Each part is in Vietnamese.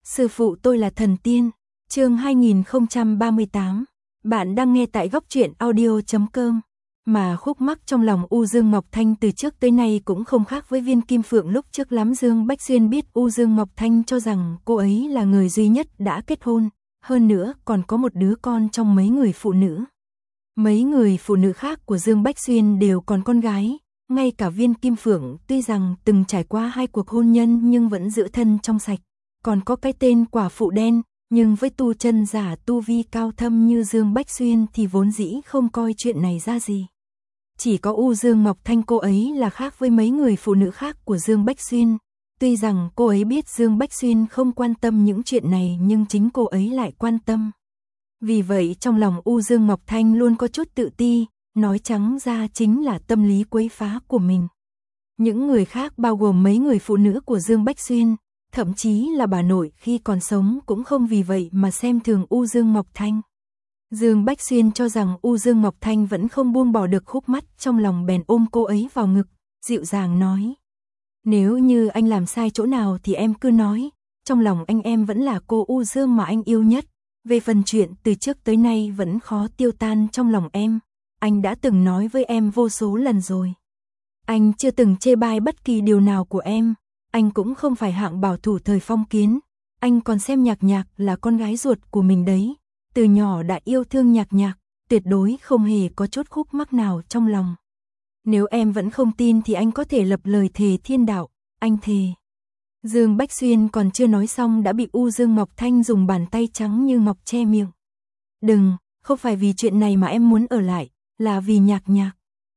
Sư phụ tôi là thần tiên. Chương 2038. Bạn đang nghe tại goctruyện audio.com. Mà khúc mắc trong lòng U Dương Ngọc Thanh từ trước tới nay cũng không khác với Viên Kim Phượng lúc trước lắm. Dương Bách Xuyên biết U Dương Ngọc Thanh cho rằng cô ấy là người duy nhất đã kết hôn, hơn nữa còn có một đứa con trong mấy người phụ nữ. Mấy người phụ nữ khác của Dương Bách Xuyên đều còn con gái, ngay cả Viên Kim Phượng tuy rằng từng trải qua 2 cuộc hôn nhân nhưng vẫn giữ thân trong sạch. Còn có cái tên quả phụ đen, nhưng với tu chân giả tu vi cao thâm như Dương Bách Xuyên thì vốn dĩ không coi chuyện này ra gì. Chỉ có U Dương Ngọc Thanh cô ấy là khác với mấy người phụ nữ khác của Dương Bách Xuyên. Tuy rằng cô ấy biết Dương Bách Xuyên không quan tâm những chuyện này nhưng chính cô ấy lại quan tâm. Vì vậy trong lòng U Dương Ngọc Thanh luôn có chút tự ti, nói trắng ra chính là tâm lý quấy phá của mình. Những người khác bao gồm mấy người phụ nữ của Dương Bách Xuyên, thậm chí là bà nội khi còn sống cũng không vì vậy mà xem thường U Dương Ngọc Thanh. Dương Bách Xuyên cho rằng U Dương Ngọc Thanh vẫn không buông bỏ được khúc mắc trong lòng, bèn ôm cô ấy vào ngực, dịu dàng nói. Nếu như anh làm sai chỗ nào thì em cứ nói, trong lòng anh em vẫn là cô U Dương mà anh yêu nhất. Về phần chuyện từ trước tới nay vẫn khó tiêu tan trong lòng em, anh đã từng nói với em vô số lần rồi. Anh chưa từng chê bai bất kỳ điều nào của em, anh cũng không phải hạng bảo thủ thời phong kiến, anh còn xem Nhạc Nhạc là con gái ruột của mình đấy, từ nhỏ đã yêu thương Nhạc Nhạc, tuyệt đối không hề có chút khúc mắc nào trong lòng. Nếu em vẫn không tin thì anh có thể lập lời thề thiên đạo, anh thề. Dương Bách Xuyên còn chưa nói xong đã bị U Dương Ngọc Thanh dùng bàn tay trắng như ngọc che miệng. Đừng, không phải vì chuyện này mà em muốn ở lại, là vì Nhạc Nhạc.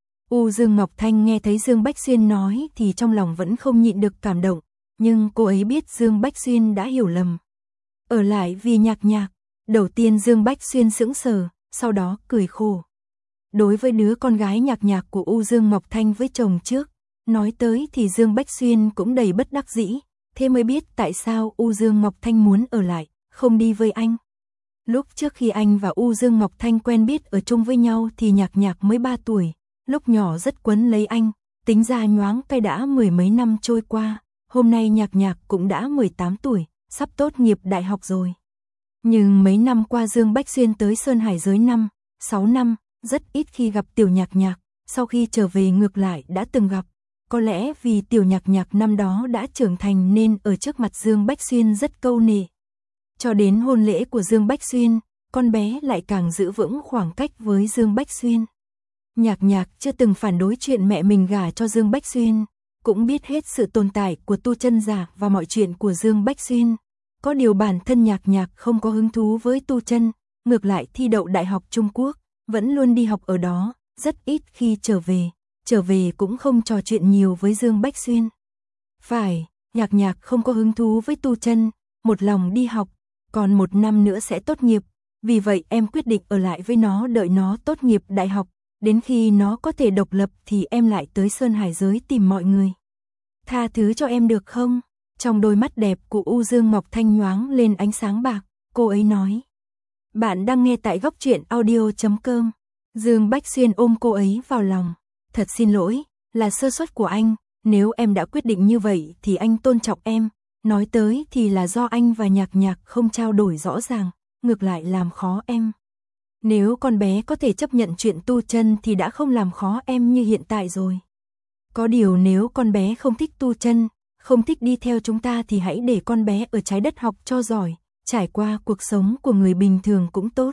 U Dương Ngọc Thanh nghe thấy Dương Bách Xuyên nói thì trong lòng vẫn không nhịn được cảm động, nhưng cô ấy biết Dương Bách Xuyên đã hiểu lầm. Ở lại vì Nhạc Nhạc, đầu tiên Dương Bách Xuyên sững sờ, sau đó cười khổ. Đối với đứa con gái Nhạc Nhạc của U Dương Ngọc Thanh với chồng trước, nói tới thì Dương Bách Xuyên cũng đầy bất đắc dĩ, thế mới biết tại sao U Dương Ngọc Thanh muốn ở lại, không đi với anh. Lúc trước khi anh và U Dương Ngọc Thanh quen biết ở chung với nhau thì Nhạc Nhạc mới 3 tuổi, lúc nhỏ rất quấn lấy anh, tính ra nhoáng cái đã 10 mấy năm trôi qua, hôm nay Nhạc Nhạc cũng đã 18 tuổi, sắp tốt nghiệp đại học rồi. Nhưng mấy năm qua Dương Bách Xuyên tới Sơn Hải giới 6 năm, rất ít khi gặp tiểu Nhạc Nhạc, sau khi trở về ngược lại đã từng gặp. Có lẽ vì tiểu Nhạc Nhạc năm đó đã trưởng thành nên ở trước mặt Dương Bách Xuyên rất câu nệ. Cho đến hôn lễ của Dương Bách Xuyên, con bé lại càng giữ vững khoảng cách với Dương Bách Xuyên. Nhạc Nhạc chưa từng phản đối chuyện mẹ mình gả cho Dương Bách Xuyên, cũng biết hết sự tồn tại của tu chân giả và mọi chuyện của Dương Bách Xuyên. Có điều bản thân Nhạc Nhạc không có hứng thú với tu chân, ngược lại thi đậu Đại học Trung Quốc, vẫn luôn đi học ở đó, rất ít khi trở về cũng không trò chuyện nhiều với Dương Bách Xuyên. Phải, Nhạc Nhạc không có hứng thú với tu chân, một lòng đi học, còn 1 năm nữa sẽ tốt nghiệp, vì vậy em quyết định ở lại với nó đợi nó tốt nghiệp đại học, đến khi nó có thể độc lập thì em lại tới Sơn Hải giới tìm mọi người. Tha thứ cho em được không? Trong đôi mắt đẹp của U Dương Ngọc Thanh nhoáng lên ánh sáng bạc, cô ấy nói. Bạn đang nghe tại goctruyện audio.com. Dương Bách Xuyên ôm cô ấy vào lòng. Thật xin lỗi, là sơ suất của anh, nếu em đã quyết định như vậy thì anh tôn trọng em, nói tới thì là do anh và Nhạc Nhạc không trao đổi rõ ràng, ngược lại làm khó em. Nếu con bé có thể chấp nhận chuyện tu chân thì đã không làm khó em như hiện tại rồi. Có điều nếu con bé không thích tu chân, không thích đi theo chúng ta thì hãy để con bé ở trái đất học cho giỏi, trải qua cuộc sống của người bình thường cũng tốt.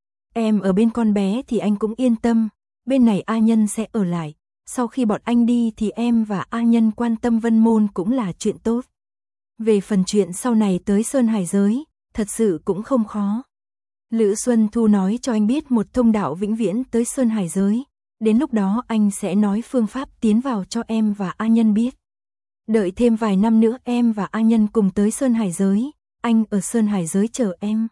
Em ở bên con bé thì anh cũng yên tâm, bên này A Nhân sẽ ở lại, sau khi bọn anh đi thì em và A Nhân quan tâm Vân Môn cũng là chuyện tốt. Về phần chuyện sau này tới Sơn Hải giới, thật sự cũng không khó. Lữ Xuân Thu nói cho anh biết một thông đạo vĩnh viễn tới Sơn Hải giới, đến lúc đó anh sẽ nói phương pháp tiến vào cho em và A Nhân biết. Đợi thêm vài năm nữa em và A Nhân cùng tới Sơn Hải giới, anh ở Sơn Hải giới chờ em.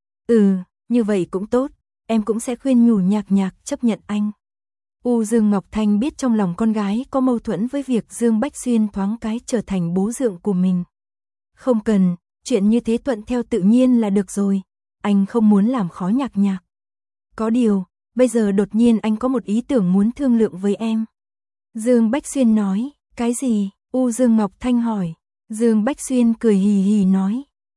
Như vậy cũng tốt, em cũng sẽ khuyên nhủ Nhạc Nhạc chấp nhận anh. U Dương Ngọc Thanh biết trong lòng con gái có mâu thuẫn với việc Dương Bách Xuyên thoáng cái trở thành bố dượng của mình. Không cần, chuyện như thế thuận theo tự nhiên là được rồi, anh không muốn làm khó Nhạc Nhạc. Có điều, bây giờ đột nhiên anh có một ý tưởng muốn thương lượng với em. Dương Bách Xuyên nói, cái gì? U Dương Ngọc Thanh hỏi. Dương Bách Xuyên cười hì hì nói,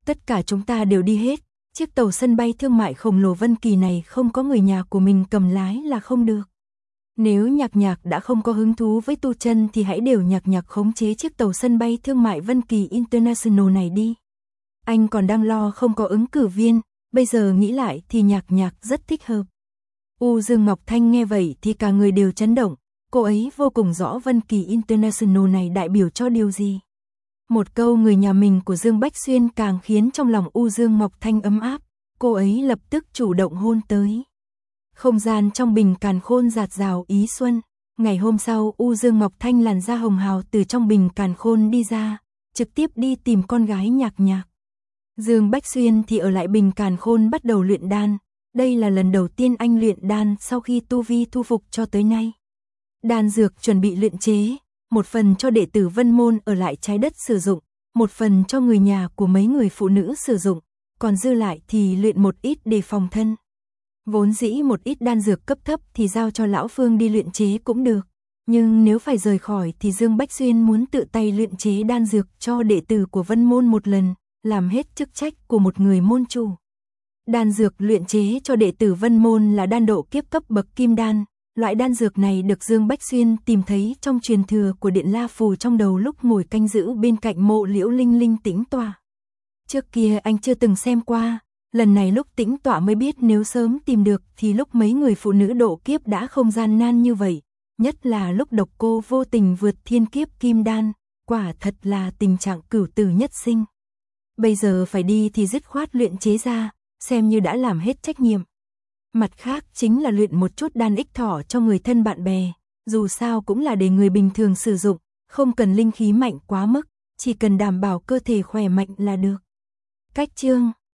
Tất cả chúng ta đều đi hết, chiếc tàu sân bay thương mại khổng lồ Vân Kỳ này không có người nhà của mình cầm lái là không được. Nếu Nhạc Nhạc đã không có hứng thú với tu chân thì hãy để Nhạc Nhạc khống chế chiếc tàu sân bay thương mại Vân Kỳ International này đi. Anh còn đang lo không có ứng cử viên, bây giờ nghĩ lại thì Nhạc Nhạc rất thích hợp. Dương Ngọc Thanh nghe vậy thì cả người đều chấn động, cô ấy vô cùng rõ Vân Kỳ International này đại biểu cho điều gì. Một câu người nhà mình của Dương Bách Xuyên càng khiến trong lòng Dương Ngọc Thanh ấm áp, cô ấy lập tức chủ động hôn tới. Không gian trong bình càn khôn rạt rào ý xuân, ngày hôm sau Dương Ngọc Thanh làn da hồng hào từ trong bình càn khôn đi ra, trực tiếp đi tìm con gái Nhạc Nhạc. Dương Bách Xuyên thì ở lại bình càn khôn bắt đầu luyện đan, đây là lần đầu tiên anh luyện đan sau khi tu vi thu phục cho tới nay. Đan dược chuẩn bị luyện chế, một phần cho đệ tử Vân Môn ở lại trái đất sử dụng, một phần cho người nhà của mấy người phụ nữ sử dụng, còn dư lại thì luyện một ít để phòng thân. Vốn dĩ một ít đan dược cấp thấp thì giao cho Lão Phương đi luyện chế cũng được, nhưng nếu phải rời khỏi thì Dương Bách Xuyên muốn tự tay luyện chế đan dược cho đệ tử của Vân Môn một lần, làm hết chức trách của một người môn chủ. Đan dược luyện chế cho đệ tử Vân Môn là đan độ kiếp cấp bậc kim đan. Loại đan dược này được Dương Bách Xuyên tìm thấy trong truyền thừa của Điện La Phù trong đầu lúc ngồi canh giữ bên cạnh mộ Liễu Linh Linh tĩnh tọa. Trước kia anh chưa từng xem qua, lần này lúc tĩnh tọa mới biết nếu sớm tìm được thì lúc mấy người phụ nữ độ kiếp đã không gian nan như vậy, nhất là lúc Độc Cô vô tình vượt thiên kiếp kim đan, quả thật là tình trạng cửu tử nhất sinh. Bây giờ phải đi thì dứt khoát luyện chế ra, xem như đã làm hết trách nhiệm. Mặt khác chính là luyện một chút đan ích thỏ cho người thân bạn bè, dù sao cũng là để người bình thường sử dụng, không cần linh khí mạnh quá mức, chỉ cần đảm bảo cơ thể khỏe mạnh là được. Cách chương